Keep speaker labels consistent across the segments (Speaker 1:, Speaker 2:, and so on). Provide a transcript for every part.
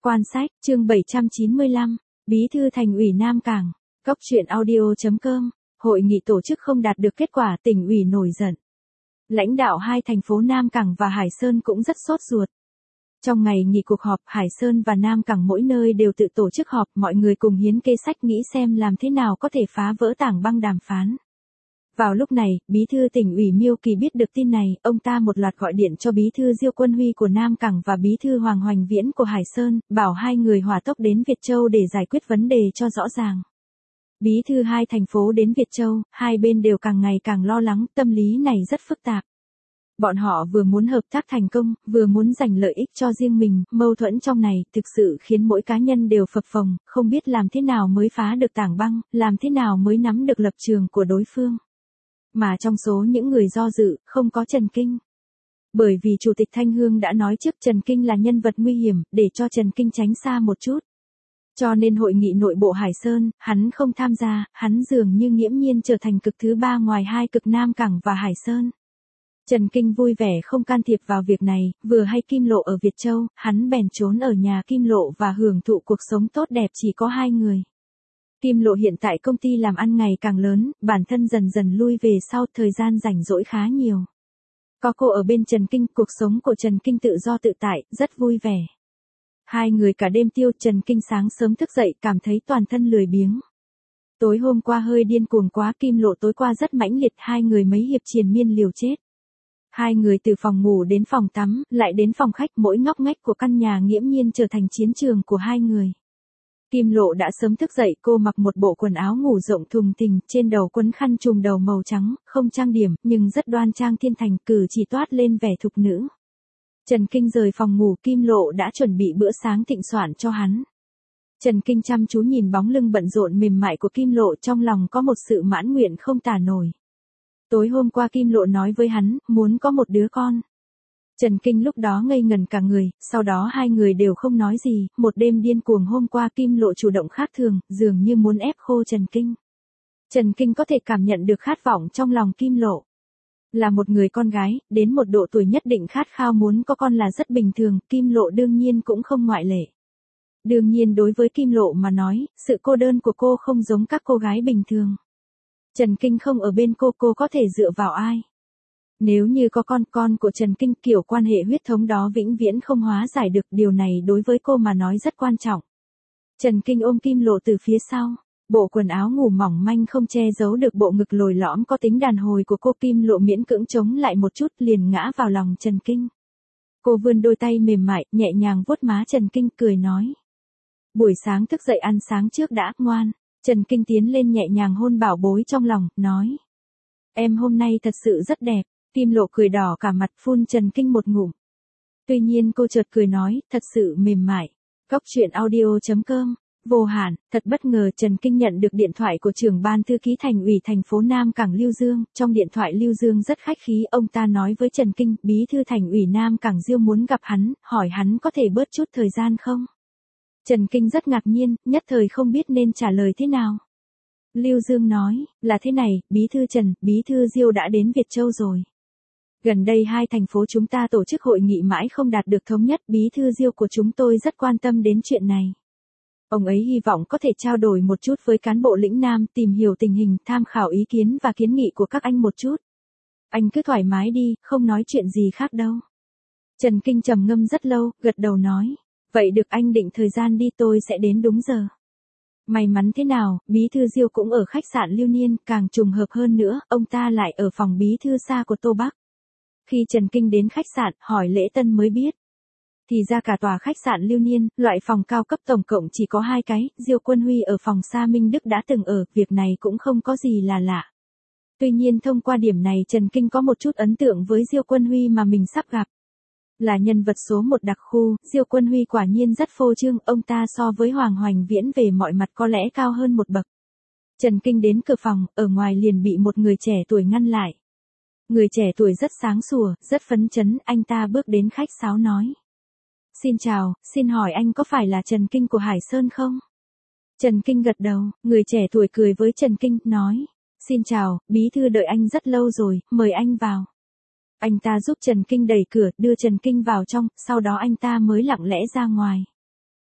Speaker 1: Quan sách, chương 795, Bí thư Thành ủy Nam Cảng, Cóc truyện audio.com, hội nghị tổ chức không đạt được kết quả, tỉnh ủy nổi giận. Lãnh đạo hai thành phố Nam Cảng và Hải Sơn cũng rất sốt ruột. Trong ngày nghỉ cuộc họp, Hải Sơn và Nam Cảng mỗi nơi đều tự tổ chức họp, mọi người cùng hiến kế sách nghĩ xem làm thế nào có thể phá vỡ tảng băng đàm phán. Vào lúc này, Bí thư tỉnh ủy Miêu Kỳ biết được tin này, ông ta một loạt gọi điện cho Bí thư Diêu Quân Huy của Nam Cảng và Bí thư Hoàng Hoành Viễn của Hải Sơn, bảo hai người hỏa tốc đến Việt Châu để giải quyết vấn đề cho rõ ràng. Bí thư hai thành phố đến Việt Châu, hai bên đều càng ngày càng lo lắng, tâm lý này rất phức tạp. Bọn họ vừa muốn hợp tác thành công, vừa muốn giành lợi ích cho riêng mình, mâu thuẫn trong này thực sự khiến mỗi cá nhân đều phập phồng, không biết làm thế nào mới phá được tảng băng, làm thế nào mới nắm được lập trường của đối phương. Mà trong số những người do dự, không có Trần Kinh. Bởi vì Chủ tịch Thanh Hương đã nói trước Trần Kinh là nhân vật nguy hiểm, để cho Trần Kinh tránh xa một chút. Cho nên hội nghị nội bộ Hải Sơn, hắn không tham gia, hắn dường như nghiễm nhiên trở thành cực thứ ba ngoài hai cực Nam Cảng và Hải Sơn. Trần Kinh vui vẻ không can thiệp vào việc này, vừa hay Kim Lộ ở Việt Châu, hắn bèn trốn ở nhà Kim Lộ và hưởng thụ cuộc sống tốt đẹp chỉ có hai người. Kim Lộ hiện tại công ty làm ăn ngày càng lớn, bản thân dần dần lui về sau, thời gian rảnh rỗi khá nhiều. Có cô ở bên Trần Kinh, cuộc sống của Trần Kinh tự do tự tại, rất vui vẻ. Hai người cả đêm tiêu, Trần Kinh sáng sớm thức dậy cảm thấy toàn thân lười biếng. Tối hôm qua hơi điên cuồng quá, Kim Lộ tối qua rất mãnh liệt, hai người mấy hiệp triền miên liều chết. Hai người từ phòng ngủ đến phòng tắm, lại đến phòng khách, mỗi ngóc ngách của căn nhà nghiễm nhiên trở thành chiến trường của hai người. Kim Lộ đã sớm thức dậy, cô mặc một bộ quần áo ngủ rộng thùng thình, trên đầu quấn khăn trùm đầu màu trắng, không trang điểm, nhưng rất đoan trang thiên thành, cử chỉ toát lên vẻ thục nữ. Trần Kinh rời phòng ngủ, Kim Lộ đã chuẩn bị bữa sáng thịnh soạn cho hắn. Trần Kinh chăm chú nhìn bóng lưng bận rộn mềm mại của Kim Lộ, trong lòng có một sự mãn nguyện không tả nổi. Tối hôm qua Kim Lộ nói với hắn, muốn có một đứa con. Trần Kinh lúc đó ngây ngần cả người, sau đó hai người đều không nói gì, một đêm điên cuồng hôm qua Kim Lộ chủ động khác thường, dường như muốn ép khô Trần Kinh. Trần Kinh có thể cảm nhận được khát vọng trong lòng Kim Lộ. Là một người con gái, đến một độ tuổi nhất định khát khao muốn có con là rất bình thường, Kim Lộ đương nhiên cũng không ngoại lệ. Đương nhiên đối với Kim Lộ mà nói, sự cô đơn của cô không giống các cô gái bình thường. Trần Kinh không ở bên cô có thể dựa vào ai? Nếu như có con của Trần Kinh, kiểu quan hệ huyết thống đó vĩnh viễn không hóa giải được, điều này đối với cô mà nói rất quan trọng. Trần Kinh ôm Kim Lộ từ phía sau, bộ quần áo ngủ mỏng manh không che giấu được bộ ngực lồi lõm có tính đàn hồi của cô. Kim Lộ miễn cưỡng chống lại một chút liền ngã vào lòng Trần Kinh. Cô vươn đôi tay mềm mại, nhẹ nhàng vuốt má Trần Kinh, cười nói. Buổi sáng thức dậy ăn sáng trước đã, ngoan. Trần Kinh tiến lên nhẹ nhàng hôn bảo bối trong lòng, nói. Em hôm nay thật sự rất đẹp. Kim Lộ cười đỏ cả mặt, phun Trần Kinh một ngụm. Tuy nhiên cô chợt cười nói, thật sự mềm mại. Cóc truyện audio.com, vô hạn, thật bất ngờ Trần Kinh nhận được điện thoại của trưởng ban thư ký thành ủy thành phố Nam Cảng Lưu Dương. Trong điện thoại Lưu Dương rất khách khí, ông ta nói với Trần Kinh, Bí thư thành ủy Nam Cảng Diêu muốn gặp hắn, hỏi hắn có thể bớt chút thời gian không? Trần Kinh rất ngạc nhiên, nhất thời không biết nên trả lời thế nào. Lưu Dương nói, là thế này, Bí thư Trần, Bí thư Diêu đã đến Việt Châu rồi. Gần đây hai thành phố chúng ta tổ chức hội nghị mãi không đạt được thống nhất, Bí thư Diêu của chúng tôi rất quan tâm đến chuyện này. Ông ấy hy vọng có thể trao đổi một chút với cán bộ lĩnh Nam, tìm hiểu tình hình, tham khảo ý kiến và kiến nghị của các anh một chút. Anh cứ thoải mái đi, không nói chuyện gì khác đâu. Trần Kinh trầm ngâm rất lâu, gật đầu nói. Vậy được, anh định thời gian đi, tôi sẽ đến đúng giờ. May mắn thế nào, Bí thư Diêu cũng ở khách sạn Lưu Niên, càng trùng hợp hơn nữa, ông ta lại ở phòng bí thư xa của Tô Bắc. Khi Trần Kinh đến khách sạn, hỏi lễ tân mới biết. Thì ra cả tòa khách sạn Lưu Niên, loại phòng cao cấp tổng cộng chỉ có 2 cái, Diêu Quân Huy ở phòng xa Minh Đức đã từng ở, việc này cũng không có gì là lạ. Tuy nhiên thông qua điểm này Trần Kinh có một chút ấn tượng với Diêu Quân Huy mà mình sắp gặp. Là nhân vật số 1 đặc khu, Diêu Quân Huy quả nhiên rất phô trương, ông ta so với Hoàng Hoành Viễn về mọi mặt có lẽ cao hơn một bậc. Trần Kinh đến cửa phòng, ở ngoài liền bị một người trẻ tuổi ngăn lại. Người trẻ tuổi rất sáng sủa, rất phấn chấn, anh ta bước đến khách sáo nói. Xin chào, xin hỏi anh có phải là Trần Kinh của Hải Sơn không? Trần Kinh gật đầu, người trẻ tuổi cười với Trần Kinh, nói. Xin chào, Bí thư đợi anh rất lâu rồi, mời anh vào. Anh ta giúp Trần Kinh đẩy cửa, đưa Trần Kinh vào trong, sau đó anh ta mới lặng lẽ ra ngoài.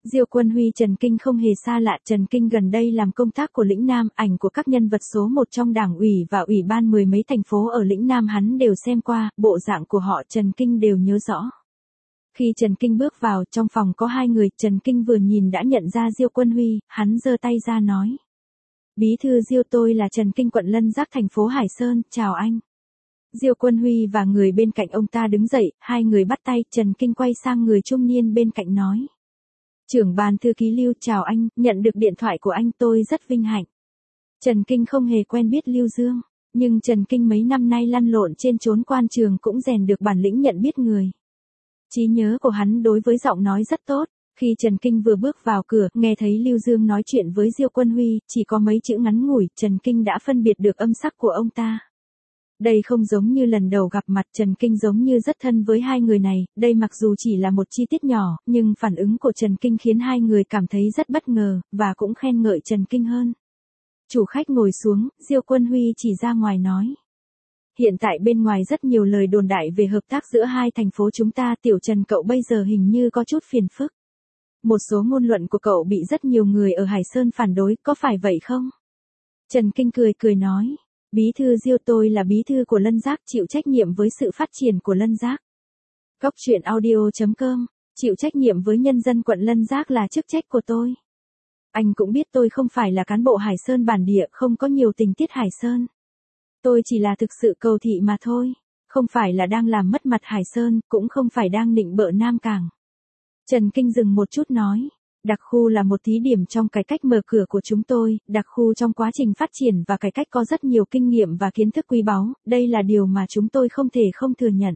Speaker 1: Diêu Quân Huy Trần Kinh không hề xa lạ, Trần Kinh gần đây làm công tác của lĩnh Nam, ảnh của các nhân vật số 1 trong đảng ủy và ủy ban mười mấy thành phố ở lĩnh Nam hắn đều xem qua, bộ dạng của họ Trần Kinh đều nhớ rõ. Khi Trần Kinh bước vào, trong phòng có 2 người, Trần Kinh vừa nhìn đã nhận ra Diêu Quân Huy, hắn giơ tay ra nói. Bí thư Diêu, tôi là Trần Kinh, quận Lân Giác, thành phố Hải Sơn, chào anh. Diêu Quân Huy và người bên cạnh ông ta đứng dậy, 2 người bắt tay, Trần Kinh quay sang người trung niên bên cạnh nói. Trưởng ban thư ký Lưu, chào anh, nhận được điện thoại của anh tôi rất vinh hạnh. Trần Kinh không hề quen biết Lưu Dương, nhưng Trần Kinh mấy năm nay lăn lộn trên chốn quan trường cũng rèn được bản lĩnh nhận biết người. Trí nhớ của hắn đối với giọng nói rất tốt. Khi Trần Kinh vừa bước vào cửa, nghe thấy Lưu Dương nói chuyện với Diêu Quân Huy, chỉ có mấy chữ ngắn ngủi, Trần Kinh đã phân biệt được âm sắc của ông ta. Đây không giống như lần đầu gặp mặt, Trần Kinh giống như rất thân với 2 người này, đây mặc dù chỉ là một chi tiết nhỏ, nhưng phản ứng của Trần Kinh khiến 2 người cảm thấy rất bất ngờ, và cũng khen ngợi Trần Kinh hơn. Chủ khách ngồi xuống, Diêu Quân Huy chỉ ra ngoài nói. Hiện tại bên ngoài rất nhiều lời đồn đại về hợp tác giữa 2 thành phố chúng ta, tiểu Trần cậu bây giờ hình như có chút phiền phức. Một số ngôn luận của cậu bị rất nhiều người ở Hải Sơn phản đối, có phải vậy không? Trần Kinh cười nói. Bí thư Diêu, tôi là bí thư của Lân Giác, chịu trách nhiệm với sự phát triển của Lân Giác. Cóc truyện audio.com, chịu trách nhiệm với nhân dân quận Lân Giác là chức trách của tôi. Anh cũng biết tôi không phải là cán bộ Hải Sơn bản địa, không có nhiều tình tiết Hải Sơn. Tôi chỉ là thực sự cầu thị mà thôi, không phải là đang làm mất mặt Hải Sơn, cũng không phải đang nịnh bợ Nam Cảng. Trần Kinh dừng một chút nói. Đặc khu là một thí điểm trong cải cách mở cửa của chúng tôi, đặc khu trong quá trình phát triển và cải cách có rất nhiều kinh nghiệm và kiến thức quý báu, đây là điều mà chúng tôi không thể không thừa nhận.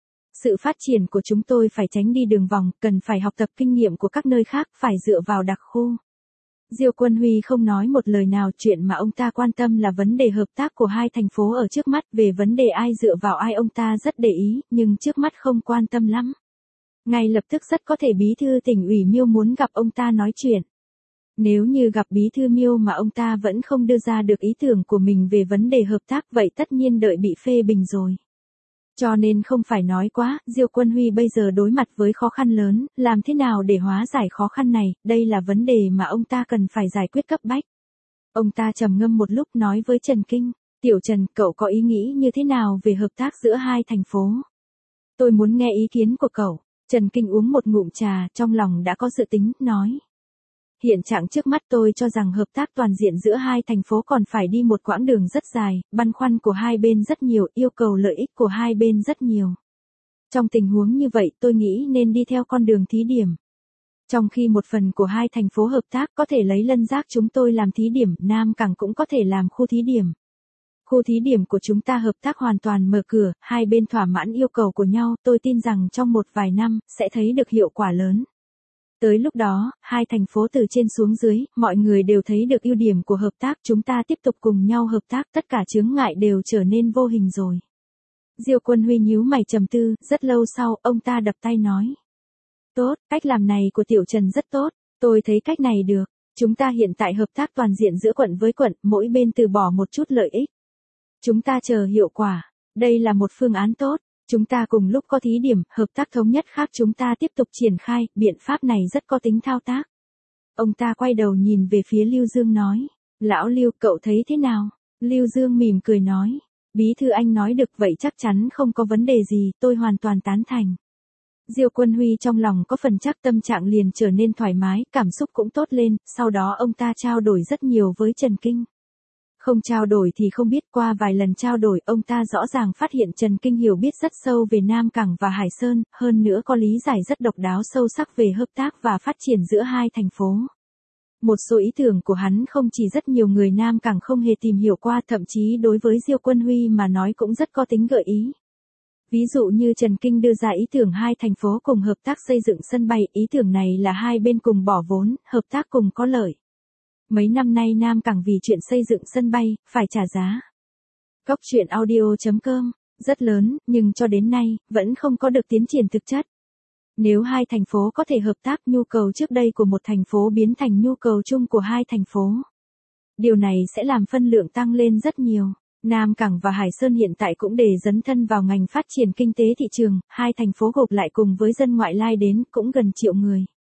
Speaker 1: Sự phát triển của chúng tôi phải tránh đi đường vòng, cần phải học tập kinh nghiệm của các nơi khác, phải dựa vào đặc khu. Diêu Quân Huy không nói một lời nào, chuyện mà ông ta quan tâm là vấn đề hợp tác của 2 thành phố ở trước mắt, về vấn đề ai dựa vào ai ông ta rất để ý, nhưng trước mắt không quan tâm lắm. Ngay lập tức rất có thể bí thư tỉnh ủy Miêu muốn gặp ông ta nói chuyện. Nếu như gặp bí thư Miêu mà ông ta vẫn không đưa ra được ý tưởng của mình về vấn đề hợp tác, vậy tất nhiên đợi bị phê bình rồi. Cho nên không phải nói quá, Diêu Quân Huy bây giờ đối mặt với khó khăn lớn, làm thế nào để hóa giải khó khăn này, đây là vấn đề mà ông ta cần phải giải quyết cấp bách. Ông ta trầm ngâm một lúc nói với Trần Kinh, tiểu Trần, cậu có ý nghĩ như thế nào về hợp tác giữa 2 thành phố? Tôi muốn nghe ý kiến của cậu. Trần Kinh uống một ngụm trà, trong lòng đã có dự tính, nói. Hiện trạng trước mắt tôi cho rằng hợp tác toàn diện giữa 2 thành phố còn phải đi một quãng đường rất dài, băn khoăn của 2 bên rất nhiều, yêu cầu lợi ích của 2 bên rất nhiều. Trong tình huống như vậy tôi nghĩ nên đi theo con đường thí điểm. Trong khi một phần của 2 thành phố hợp tác có thể lấy Lân Giác chúng tôi làm thí điểm, Nam Cảng cũng có thể làm khu thí điểm. Khu thí điểm của chúng ta hợp tác hoàn toàn mở cửa, 2 bên thỏa mãn yêu cầu của nhau, tôi tin rằng trong một vài năm, sẽ thấy được hiệu quả lớn. Tới lúc đó, 2 thành phố từ trên xuống dưới, mọi người đều thấy được ưu điểm của hợp tác, chúng ta tiếp tục cùng nhau hợp tác, tất cả chướng ngại đều trở nên vô hình rồi. Diêu Quân Huy nhíu mày trầm tư, rất lâu sau, ông ta đập tay nói. Tốt, cách làm này của tiểu Trần rất tốt, tôi thấy cách này được. Chúng ta hiện tại hợp tác toàn diện giữa quận với quận, mỗi bên từ bỏ một chút lợi ích. Chúng ta chờ hiệu quả, đây là một phương án tốt, chúng ta cùng lúc có thí điểm, hợp tác thống nhất khác chúng ta tiếp tục triển khai, biện pháp này rất có tính thao tác. Ông ta quay đầu nhìn về phía Lưu Dương nói, lão Lưu, cậu thấy thế nào? Lưu Dương mỉm cười nói, bí thư anh nói được vậy chắc chắn không có vấn đề gì, tôi hoàn toàn tán thành. Diêu Quân Huy trong lòng có phần chắc, tâm trạng liền trở nên thoải mái, cảm xúc cũng tốt lên, sau đó ông ta trao đổi rất nhiều với Trần Kinh. Không trao đổi thì không biết, qua vài lần trao đổi, ông ta rõ ràng phát hiện Trần Kinh hiểu biết rất sâu về Nam Cảng và Hải Sơn, hơn nữa có lý giải rất độc đáo sâu sắc về hợp tác và phát triển giữa 2 thành phố. Một số ý tưởng của hắn không chỉ rất nhiều người Nam Cảng không hề tìm hiểu qua, thậm chí đối với Diêu Quân Huy mà nói cũng rất có tính gợi ý. Ví dụ như Trần Kinh đưa ra ý tưởng 2 thành phố cùng hợp tác xây dựng sân bay, ý tưởng này là 2 bên cùng bỏ vốn, hợp tác cùng có lợi. Mấy năm nay Nam Cảng vì chuyện xây dựng sân bay, phải trả giá. Cóc truyện audio.com, rất lớn, nhưng cho đến nay, vẫn không có được tiến triển thực chất. Nếu 2 thành phố có thể hợp tác, nhu cầu trước đây của một thành phố biến thành nhu cầu chung của 2 thành phố. Điều này sẽ làm phân lượng tăng lên rất nhiều. Nam Cảng và Hải Sơn hiện tại cũng để dấn thân vào ngành phát triển kinh tế thị trường, 2 thành phố gộp lại cùng với dân ngoại lai đến cũng gần 1 triệu người.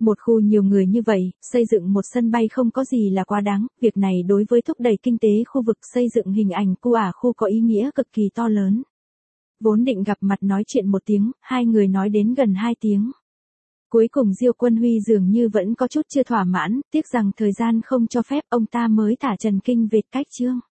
Speaker 1: Một khu nhiều người như vậy, xây dựng một sân bay không có gì là quá đáng, việc này đối với thúc đẩy kinh tế khu vực xây dựng hình ảnh của khu có ý nghĩa cực kỳ to lớn. Vốn định gặp mặt nói chuyện 1 tiếng, hai người nói đến gần 2 tiếng. Cuối cùng Diêu Quân Huy dường như vẫn có chút chưa thỏa mãn, tiếc rằng thời gian không cho phép, ông ta mới thả Trần Kinh Việt cách chương.